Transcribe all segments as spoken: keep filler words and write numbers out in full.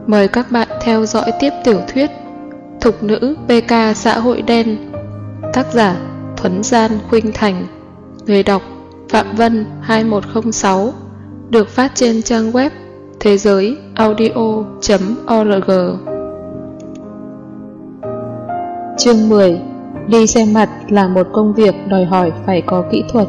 Mời các bạn theo dõi tiếp tiểu thuyết Thục nữ pê ca xã hội đen. Tác giả Thuấn Gian Khuynh Thành. Người đọc Phạm Vân hai một không sáu. Được phát trên trang web thế giới audio chấm org. Chương mười. Đi xem mặt là một công việc đòi hỏi phải có kỹ thuật.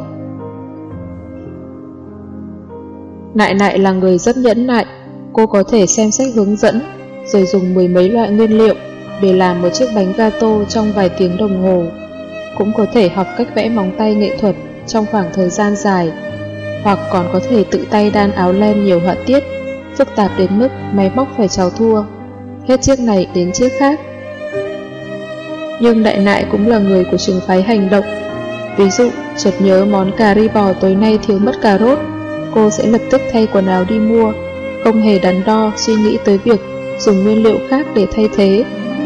Nại Nại là người rất nhẫn nại. Cô có thể xem sách hướng dẫn, rồi dùng mười mấy loại nguyên liệu để làm một chiếc bánh gato trong vài tiếng đồng hồ. Cũng có thể học cách vẽ móng tay nghệ thuật trong khoảng thời gian dài, hoặc còn có thể tự tay đan áo len nhiều họa tiết, phức tạp đến mức máy móc phải chào thua, hết chiếc này đến chiếc khác. Nhưng Đại Nại cũng là người của trường phái hành động. Ví dụ, chợt nhớ món cà ri bò tối nay thiếu mất cà rốt, cô sẽ lập tức thay quần áo đi mua, không hề đắn đo suy nghĩ tới việc dùng nguyên liệu khác để thay thế.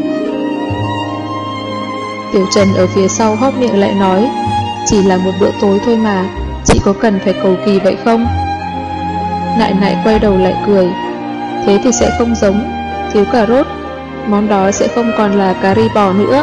Tiểu Trần ở phía sau hóp miệng lại nói, chỉ là một bữa tối thôi mà, chị có cần phải cầu kỳ vậy không? Nại Nại quay đầu lại cười, thế thì sẽ không giống, thiếu cà rốt, món đó sẽ không còn là cà ri bò nữa.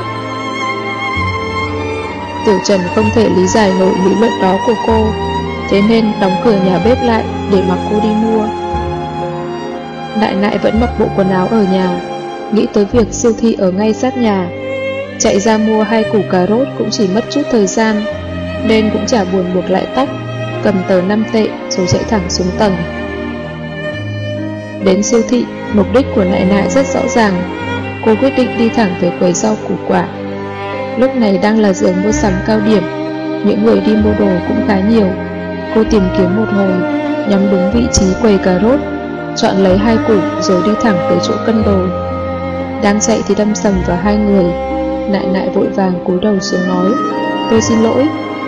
Tiểu Trần không thể lý giải nổi lý luận đó của cô, thế nên đóng cửa nhà bếp lại để mặc cô đi mua. Nại Nại vẫn mặc bộ quần áo ở nhà, nghĩ tới việc siêu thị ở ngay sát nhà. Chạy ra mua hai củ cà rốt cũng chỉ mất chút thời gian, nên cũng chả buồn buộc lại tóc, cầm tờ năm tệ rồi chạy thẳng xuống tầng. Đến siêu thị, mục đích của Nại Nại rất rõ ràng. Cô quyết định đi thẳng về quầy rau củ quả. Lúc này đang là giờ mua sắm cao điểm, những người đi mua đồ cũng khá nhiều. Cô tìm kiếm một hồi, nhắm đúng vị trí quầy cà rốt, chọn lấy hai củ rồi đi thẳng tới chỗ cân đồ. Đang chạy thì đâm sầm vào hai người. Nại Nại vội vàng cúi đầu xuống nói, tôi xin lỗi.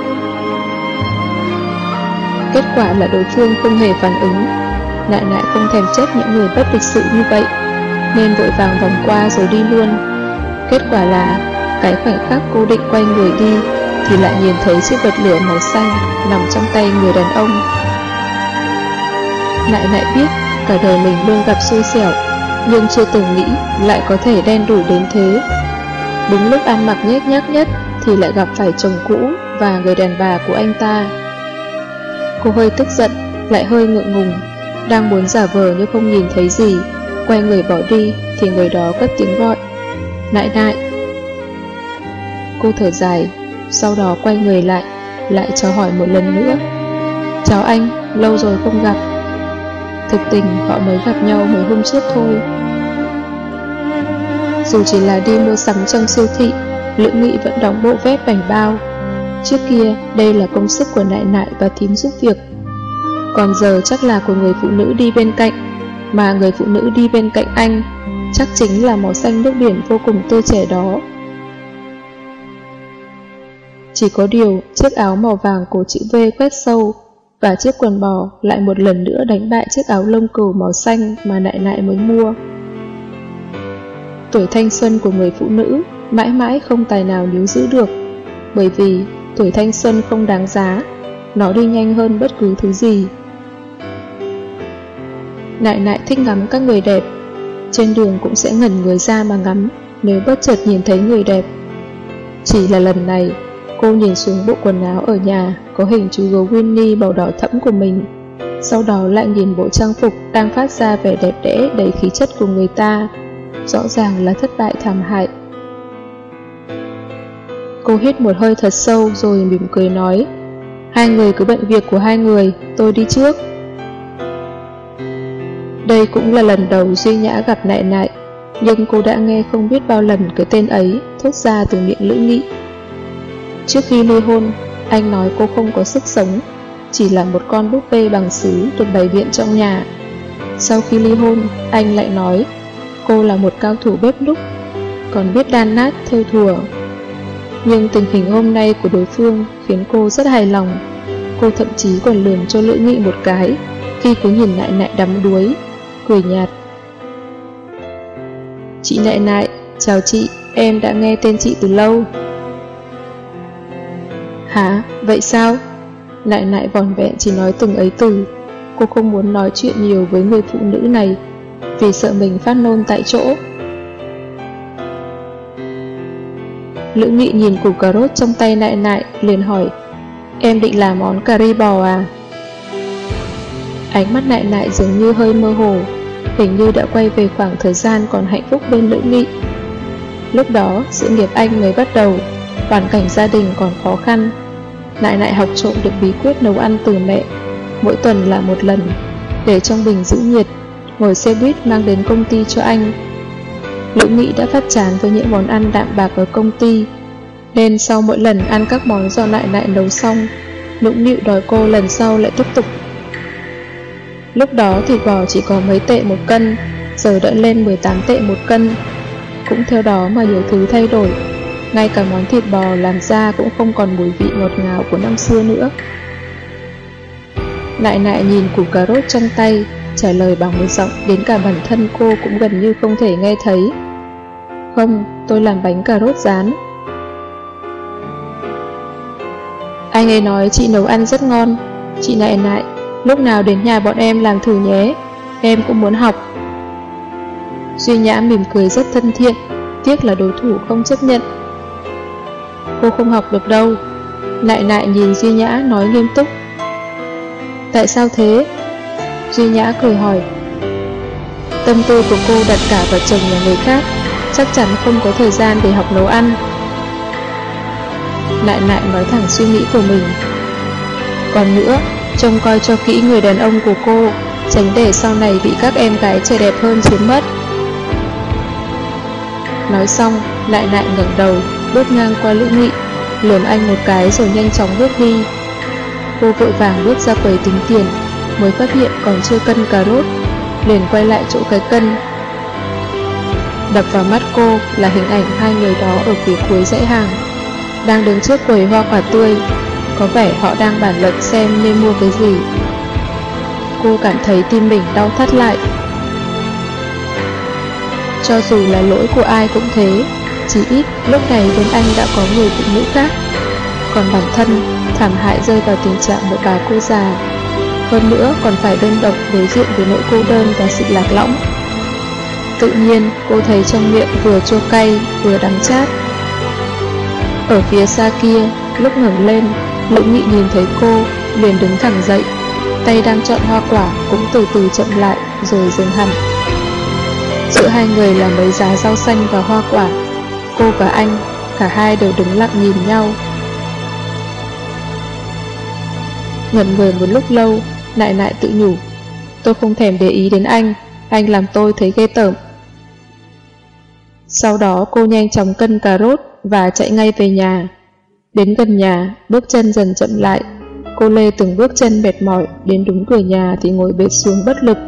Kết quả là đối phương không hề phản ứng. Nại Nại không thèm trách những người bất lịch sự như vậy, nên vội vàng vòng qua rồi đi luôn. Kết quả là cái khoảnh khắc cô định quay người đi thì lại nhìn thấy chiếc bật lửa màu xanh nằm trong tay người đàn ông. Nại Nại biết cả đời mình luôn gặp xui xẻo, nhưng chưa từng nghĩ lại có thể đen đủi đến thế. Đúng lúc ăn mặc nhếch nhác nhất thì lại gặp phải chồng cũ và người đàn bà của anh ta. Cô hơi tức giận, lại hơi ngượng ngùng, đang muốn giả vờ như không nhìn thấy gì, quay người bỏ đi thì người đó cất tiếng gọi, Nại Nại. Cô thở dài, sau đó quay người lại, lại chào hỏi một lần nữa, chào anh, lâu rồi không gặp. Thực tình họ mới gặp nhau mấy hôm trước thôi. Dù chỉ là đi mua sắm trong siêu thị, Lữ Nghị vẫn đóng bộ vét bảnh bao. Trước kia đây là công sức của Nại Nại và thím giúp việc, còn giờ chắc là của người phụ nữ đi bên cạnh. Mà người phụ nữ đi bên cạnh anh chắc chính là màu xanh nước biển vô cùng tươi trẻ đó. Chỉ có điều chiếc áo màu vàng cổ chữ V quét sâu và chiếc quần bò lại một lần nữa đánh bại chiếc áo lông cừu màu xanh mà Nại Nại mới mua. Tuổi thanh xuân của người phụ nữ mãi mãi không tài nào níu giữ được, bởi vì tuổi thanh xuân không đáng giá, nó đi nhanh hơn bất cứ thứ gì. Nại Nại thích ngắm các người đẹp, trên đường cũng sẽ ngẩn người ra mà ngắm nếu bất chợt nhìn thấy người đẹp. Chỉ là lần này, cô nhìn xuống bộ quần áo ở nhà có hình chú gấu Winnie màu đỏ thẫm của mình, sau đó lại nhìn bộ trang phục đang phát ra vẻ đẹp đẽ đầy khí chất của người ta, rõ ràng là thất bại thảm hại. Cô hít một hơi thật sâu rồi mỉm cười nói, hai người cứ bận việc của hai người, tôi đi trước. Đây cũng là lần đầu Duy Nhã gặp Nại Nại, nhưng cô đã nghe không biết bao lần cái tên ấy thốt ra từ miệng Lữ Nghị. Trước khi ly hôn, anh nói cô không có sức sống, chỉ là một con búp bê bằng sứ được bày biện trong nhà. Sau khi ly hôn, anh lại nói cô là một cao thủ bếp núc, còn biết đan nát thêu thùa. Nhưng tình hình hôm nay của đối phương khiến cô rất hài lòng. Cô thậm chí còn lườm cho Lữ Nghị một cái khi cứ nhìn Nại Nại đắm đuối, cười nhạt. Chị Nại Nại, chào chị, em đã nghe tên chị từ lâu. Hả, vậy sao? Nại Nại vỏn vẹn chỉ nói từng ấy từ. Cô không muốn nói chuyện nhiều với người phụ nữ này, vì sợ mình phát nôn tại chỗ. Lữ Nghị nhìn củ cà rốt trong tay Nại Nại, liền hỏi, em định làm món cà ri bò à? Ánh mắt Nại Nại dường như hơi mơ hồ, hình như đã quay về khoảng thời gian còn hạnh phúc bên Lữ Nghị. Lúc đó, sự nghiệp anh mới bắt đầu, hoàn cảnh gia đình còn khó khăn. Nại Nại học trộm được bí quyết nấu ăn từ mẹ, mỗi tuần là một lần, để trong bình giữ nhiệt, ngồi xe buýt mang đến công ty cho anh. Lữ Nghị đã phát chán với những món ăn đạm bạc ở công ty, nên sau mỗi lần ăn các món do Nại Nại nấu xong, nũng nịu đòi cô lần sau lại tiếp tục. Lúc đó thịt bò chỉ có mấy tệ một cân, giờ đã lên mười tám tệ một cân. Cũng theo đó mà nhiều thứ thay đổi, ngay cả món thịt bò làm ra cũng không còn mùi vị ngọt ngào của năm xưa nữa. Nại Nại nhìn củ cà rốt trong tay, trả lời bằng một giọng đến cả bản thân cô cũng gần như không thể nghe thấy. Không, tôi làm bánh cà rốt rán. Anh ấy nói chị nấu ăn rất ngon. Chị Nại Nại, lúc nào đến nhà bọn em làm thử nhé, em cũng muốn học. Duy Nhã mỉm cười rất thân thiện, tiếc là đối thủ không chấp nhận. Cô không học được đâu. Nại Nại nhìn Duy Nhã nói nghiêm túc. Tại sao thế? Duy Nhã cười hỏi. Tâm tư của cô đặt cả vào chồng là người khác, chắc chắn không có thời gian để học nấu ăn. Nại Nại nói thẳng suy nghĩ của mình. Còn nữa, trông coi cho kỹ người đàn ông của cô, tránh để sau này bị các em gái trẻ đẹp hơn chiếm mất. Nói xong, Nại Nại ngẩng đầu, bước ngang qua Lữ Nghị, lườm anh một cái rồi nhanh chóng bước đi. Cô vội vàng bước ra quầy tính tiền, mới phát hiện còn chưa cân cà rốt, liền quay lại chỗ cái cân. Đập vào mắt cô là hình ảnh hai người đó ở phía cuối dãy hàng, đang đứng trước quầy hoa quả tươi, có vẻ họ đang bàn luận xem nên mua cái gì. Cô cảm thấy tim mình đau thắt lại. Cho dù là lỗi của ai cũng thế, chỉ ít lúc này bên anh đã có người phụ nữ khác, còn bản thân thảm hại rơi vào tình trạng một bà cô già, hơn nữa còn phải đơn độc đối diện với nỗi cô đơn và sự lạc lõng. Tự nhiên cô thấy trong miệng vừa chua cay vừa đắng chát. Ở phía xa kia, lúc ngẩng lên, Lữ Nghị nhìn thấy cô, liền đứng thẳng dậy, tay đang chọn hoa quả cũng từ từ chậm lại rồi dừng hẳn. Giữa hai người là mấy giá rau xanh và hoa quả. Cô và anh, cả hai đều đứng lặng nhìn nhau. Ngẩn người một lúc lâu, Nại Nại tự nhủ, tôi không thèm để ý đến anh, anh làm tôi thấy ghê tởm. Sau đó cô nhanh chóng cân cà rốt và chạy ngay về nhà. Đến gần nhà, bước chân dần chậm lại. Cô lê từng bước chân mệt mỏi, đến đúng cửa nhà thì ngồi bệt xuống bất lực.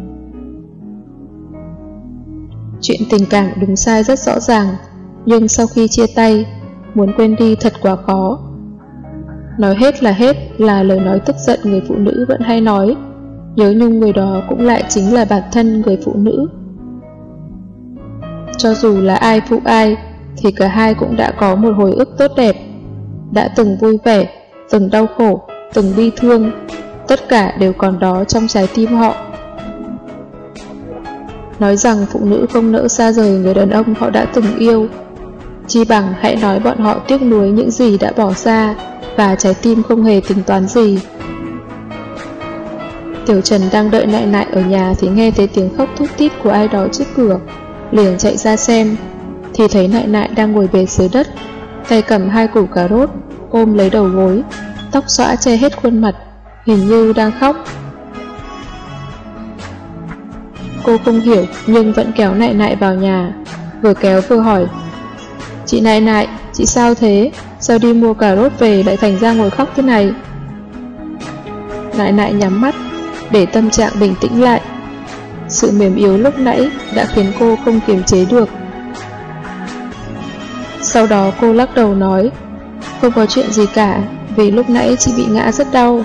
Chuyện tình cảm đúng sai rất rõ ràng, nhưng sau khi chia tay, muốn quên đi thật quá khó. Nói hết là hết là lời nói tức giận người phụ nữ vẫn hay nói, nhớ nhung người đó cũng lại chính là bản thân người phụ nữ. Cho dù là ai phụ ai, thì cả hai cũng đã có một hồi ức tốt đẹp, đã từng vui vẻ, từng đau khổ, từng bi thương, tất cả đều còn đó trong trái tim họ. Nói rằng phụ nữ không nỡ xa rời người đàn ông họ đã từng yêu, chi bằng hãy nói bọn họ tiếc nuối những gì đã bỏ ra và trái tim không hề tính toán gì. Tiểu Trần đang đợi Nại Nại ở nhà thì nghe thấy tiếng khóc thút thít của ai đó trước cửa, liền chạy ra xem, thì thấy Nại Nại đang ngồi bệt dưới đất, tay cầm hai củ cà rốt, ôm lấy đầu gối, tóc xõa che hết khuôn mặt, hình như đang khóc. Cô không hiểu nhưng vẫn kéo Nại Nại vào nhà, vừa kéo vừa hỏi, chị Nại Nại, chị sao thế? Sao đi mua cà rốt về lại thành ra ngồi khóc thế này? Nại Nại nhắm mắt, để tâm trạng bình tĩnh lại. Sự mềm yếu lúc nãy đã khiến cô không kiềm chế được. Sau đó cô lắc đầu nói, không có chuyện gì cả, vì lúc nãy chị bị ngã rất đau.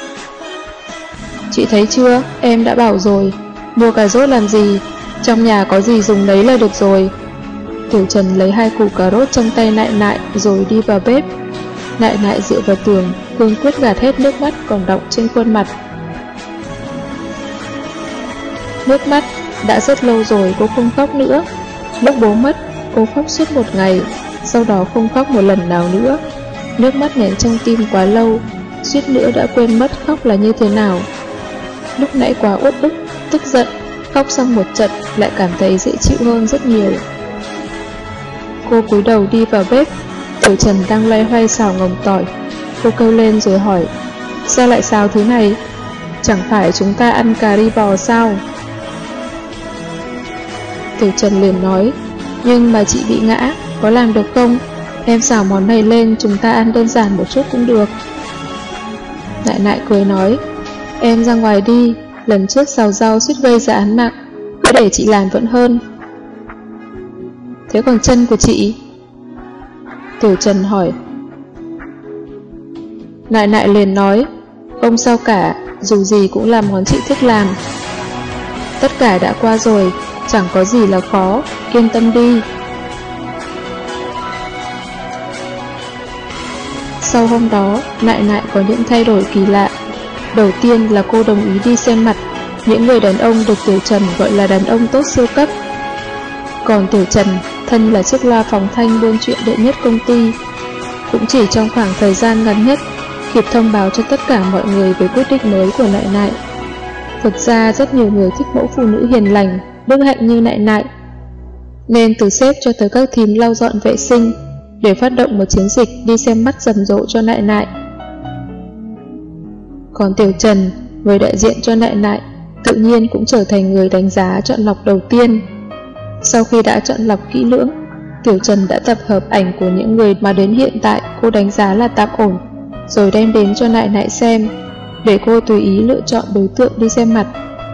Chị thấy chưa, em đã bảo rồi, mua cà rốt làm gì, trong nhà có gì dùng đấy là được rồi. Tiểu Trần lấy hai củ cà rốt trong tay Nại Nại rồi đi vào bếp. Nại Nại dựa vào tường, cương quyết gạt hết nước mắt còn đọng trên khuôn mặt. Nước mắt đã rất lâu rồi cô không khóc nữa. Lúc bố mất, cô khóc suốt một ngày, sau đó không khóc một lần nào nữa. Nước mắt nén trong tim quá lâu, suýt nữa đã quên mất khóc là như thế nào. Lúc nãy quá uất ức, tức giận, khóc xong một trận lại cảm thấy dễ chịu hơn rất nhiều. Cô cúi đầu đi vào bếp, Tiểu Trần đang loay hoay xào ngồng tỏi. Cô kêu lên rồi hỏi, sao lại xào thứ này? Chẳng phải chúng ta ăn cà ri bò sao? Tiểu Trần liền nói, nhưng mà chị bị ngã, có làm được không? Em xào món này lên chúng ta ăn đơn giản một chút cũng được. Nại Nại cười nói, em ra ngoài đi, lần trước xào rau suýt gây ra án mạng, cứ để chị làm vẫn hơn. Thế còn chân của chị? Tiểu Trần hỏi. Nại Nại liền nói, không sao cả, dù gì cũng là món chị thích làm. Tất cả đã qua rồi, chẳng có gì là khó, yên tâm đi. Sau hôm đó, Nại Nại có những thay đổi kỳ lạ. Đầu tiên là cô đồng ý đi xem mặt những người đàn ông được Tiểu Trần gọi là đàn ông tốt siêu cấp. Còn Tiểu Trần, thân là chiếc loa phóng thanh buôn chuyện đệ nhất công ty, cũng chỉ trong khoảng thời gian ngắn nhất kịp thông báo cho tất cả mọi người về quyết định mới của Nại Nại. Thực ra rất nhiều người thích mẫu phụ nữ hiền lành, đức hạnh như Nại Nại, nên từ sếp cho tới các thím lau dọn vệ sinh để phát động một chiến dịch đi xem mắt rầm rộ cho Nại Nại. Còn Tiểu Trần, người đại diện cho Nại Nại, tự nhiên cũng trở thành người đánh giá chọn lọc đầu tiên. Sau khi đã chọn lọc kỹ lưỡng, Tiểu Trần đã tập hợp ảnh của những người mà đến hiện tại cô đánh giá là tạm ổn, rồi đem đến cho Nại Nại xem, để cô tùy ý lựa chọn đối tượng đi xem mặt.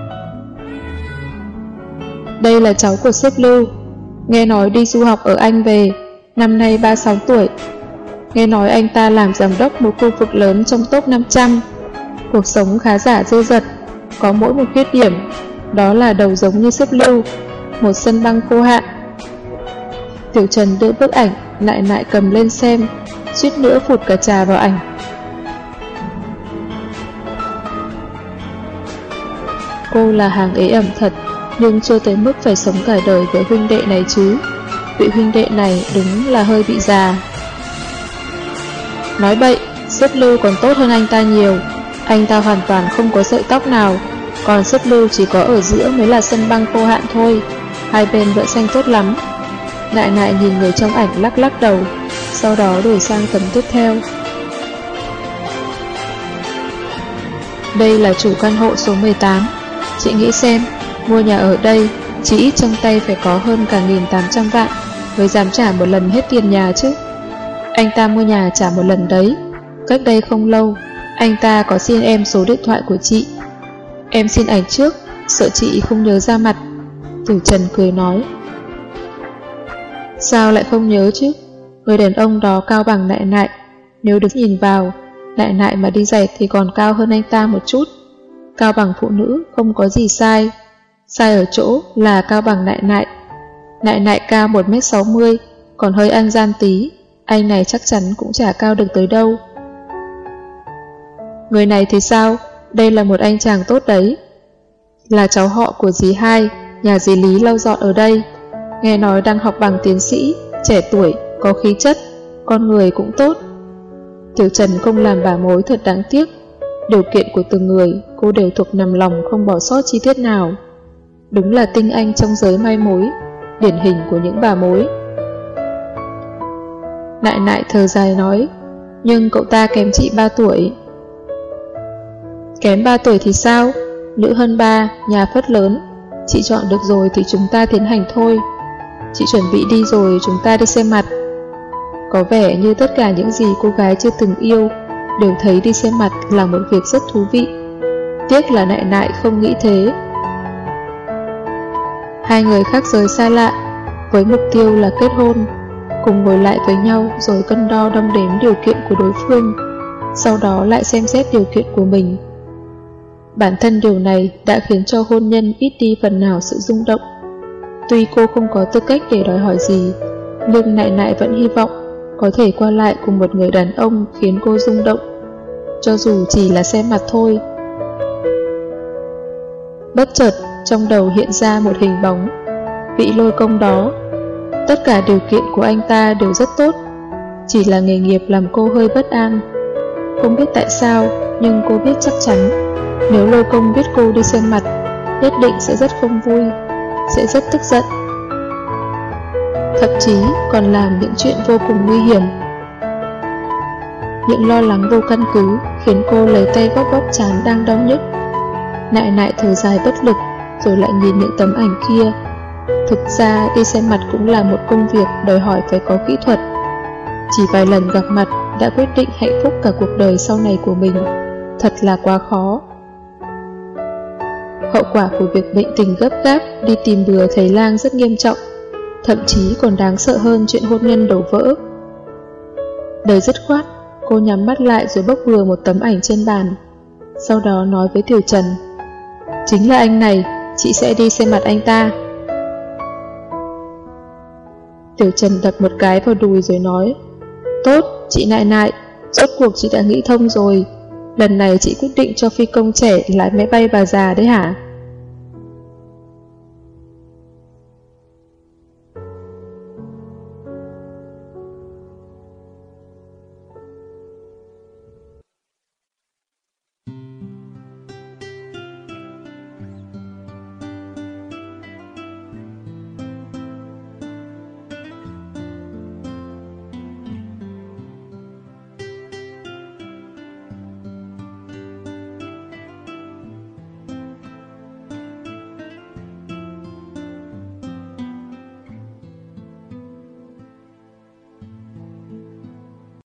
Đây là cháu của sếp Lưu, nghe nói đi du học ở Anh về, năm nay ba mươi sáu tuổi. Nghe nói anh ta làm giám đốc một khu vực lớn trong top năm trăm. Cuộc sống khá giả dư dật, có mỗi một khuyết điểm, đó là đầu giống như sếp Lưu, một sân băng khô hạn. Tiểu Trần đưa bức ảnh, Nại Nại cầm lên xem, suýt nữa phụt cả trà vào ảnh. Cô là hàng ế ẩm thật, nhưng chưa tới mức phải sống cả đời với huynh đệ này chứ. Vị huynh đệ này đúng là hơi bị già. Nói bậy, sếp Lưu còn tốt hơn anh ta nhiều. Anh ta hoàn toàn không có sợi tóc nào, còn sếp Lưu chỉ có ở giữa mới là sân băng khô hạn thôi. Hai bên vẫn xanh tốt lắm. Nại Nại nhìn người trong ảnh lắc lắc đầu, sau đó đổi sang tấm tiếp theo. Đây là chủ căn hộ số mười tám. Chị nghĩ xem, mua nhà ở đây, chỉ ít trong tay phải có hơn cả một nghìn tám trăm vạn mới dám trả một lần hết tiền nhà chứ. Anh ta mua nhà trả một lần đấy. Cách đây không lâu, anh ta có xin em số điện thoại của chị. Em xin ảnh trước, sợ chị không nhớ ra mặt. Tiểu Trần cười nói. Sao lại không nhớ chứ? Người đàn ông đó cao bằng Nại Nại. Nếu đứng nhìn vào, Nại Nại mà đi giày thì còn cao hơn anh ta một chút. Cao bằng phụ nữ không có gì sai. Sai ở chỗ là cao bằng Nại Nại. Nại Nại cao một mét sáu mươi, còn hơi ăn gian tí. Anh này chắc chắn cũng chả cao được tới đâu. Người này thì sao? Đây là một anh chàng tốt đấy. Là cháu họ của dì Hai, nhà dì Lý lau dọn ở đây. Nghe nói đang học bằng tiến sĩ, trẻ tuổi, có khí chất, con người cũng tốt. Tiểu Trần không làm bà mối thật đáng tiếc. Điều kiện của từng người cô đều thuộc nằm lòng, không bỏ sót chi tiết nào. Đúng là tinh anh trong giới mai mối, điển hình của những bà mối. Nại Nại thở dài nói, nhưng cậu ta kém chị ba tuổi. Kém ba tuổi thì sao? Nữ hơn ba, nhà phất lớn. Chị chọn được rồi thì chúng ta tiến hành thôi. Chị chuẩn bị đi rồi chúng ta đi xem mặt. Có vẻ như tất cả những gì cô gái chưa từng yêu đều thấy đi xem mặt là một việc rất thú vị. Tiếc là Nại Nại không nghĩ thế. Hai người khác giới xa lạ, với mục tiêu là kết hôn, cùng ngồi lại với nhau rồi cân đo đong đếm điều kiện của đối phương, sau đó lại xem xét điều kiện của mình. Bản thân điều này đã khiến cho hôn nhân ít đi phần nào sự rung động. Tuy cô không có tư cách để đòi hỏi gì, nhưng Nại Nại vẫn hy vọng có thể qua lại cùng một người đàn ông khiến cô rung động, cho dù chỉ là xem mặt thôi. Bất chợt, trong đầu hiện ra một hình bóng, vị Lôi Công đó. Tất cả điều kiện của anh ta đều rất tốt, chỉ là nghề nghiệp làm cô hơi bất an. Không biết tại sao, nhưng cô biết chắc chắn, nếu Lôi Công biết cô đi xem mặt, nhất định sẽ rất không vui, sẽ rất tức giận. Thậm chí còn làm những chuyện vô cùng nguy hiểm. Những lo lắng vô căn cứ khiến cô lấy tay bóp bóp trán đang đau nhức. Nại nại thở dài bất lực, rồi lại nhìn những tấm ảnh kia. Thực ra đi xem mặt cũng là một công việc đòi hỏi phải có kỹ thuật. Chỉ vài lần gặp mặt đã quyết định hạnh phúc cả cuộc đời sau này của mình, thật là quá khó. Hậu quả của việc bệnh tình gấp gáp đi tìm bừa thầy lang rất nghiêm trọng, thậm chí còn đáng sợ hơn chuyện hôn nhân đổ vỡ. Đời dứt khoát, cô nhắm mắt lại rồi bốc bừa một tấm ảnh trên bàn. Sau đó nói với Tiểu Trần, chính là anh này, chị sẽ đi xem mặt anh ta. Tiểu Trần đập một cái vào đùi rồi nói, tốt, chị Nại Nại, rốt cuộc chị đã nghĩ thông rồi. Lần này chị quyết định cho phi công trẻ lái máy bay bà già đấy hả?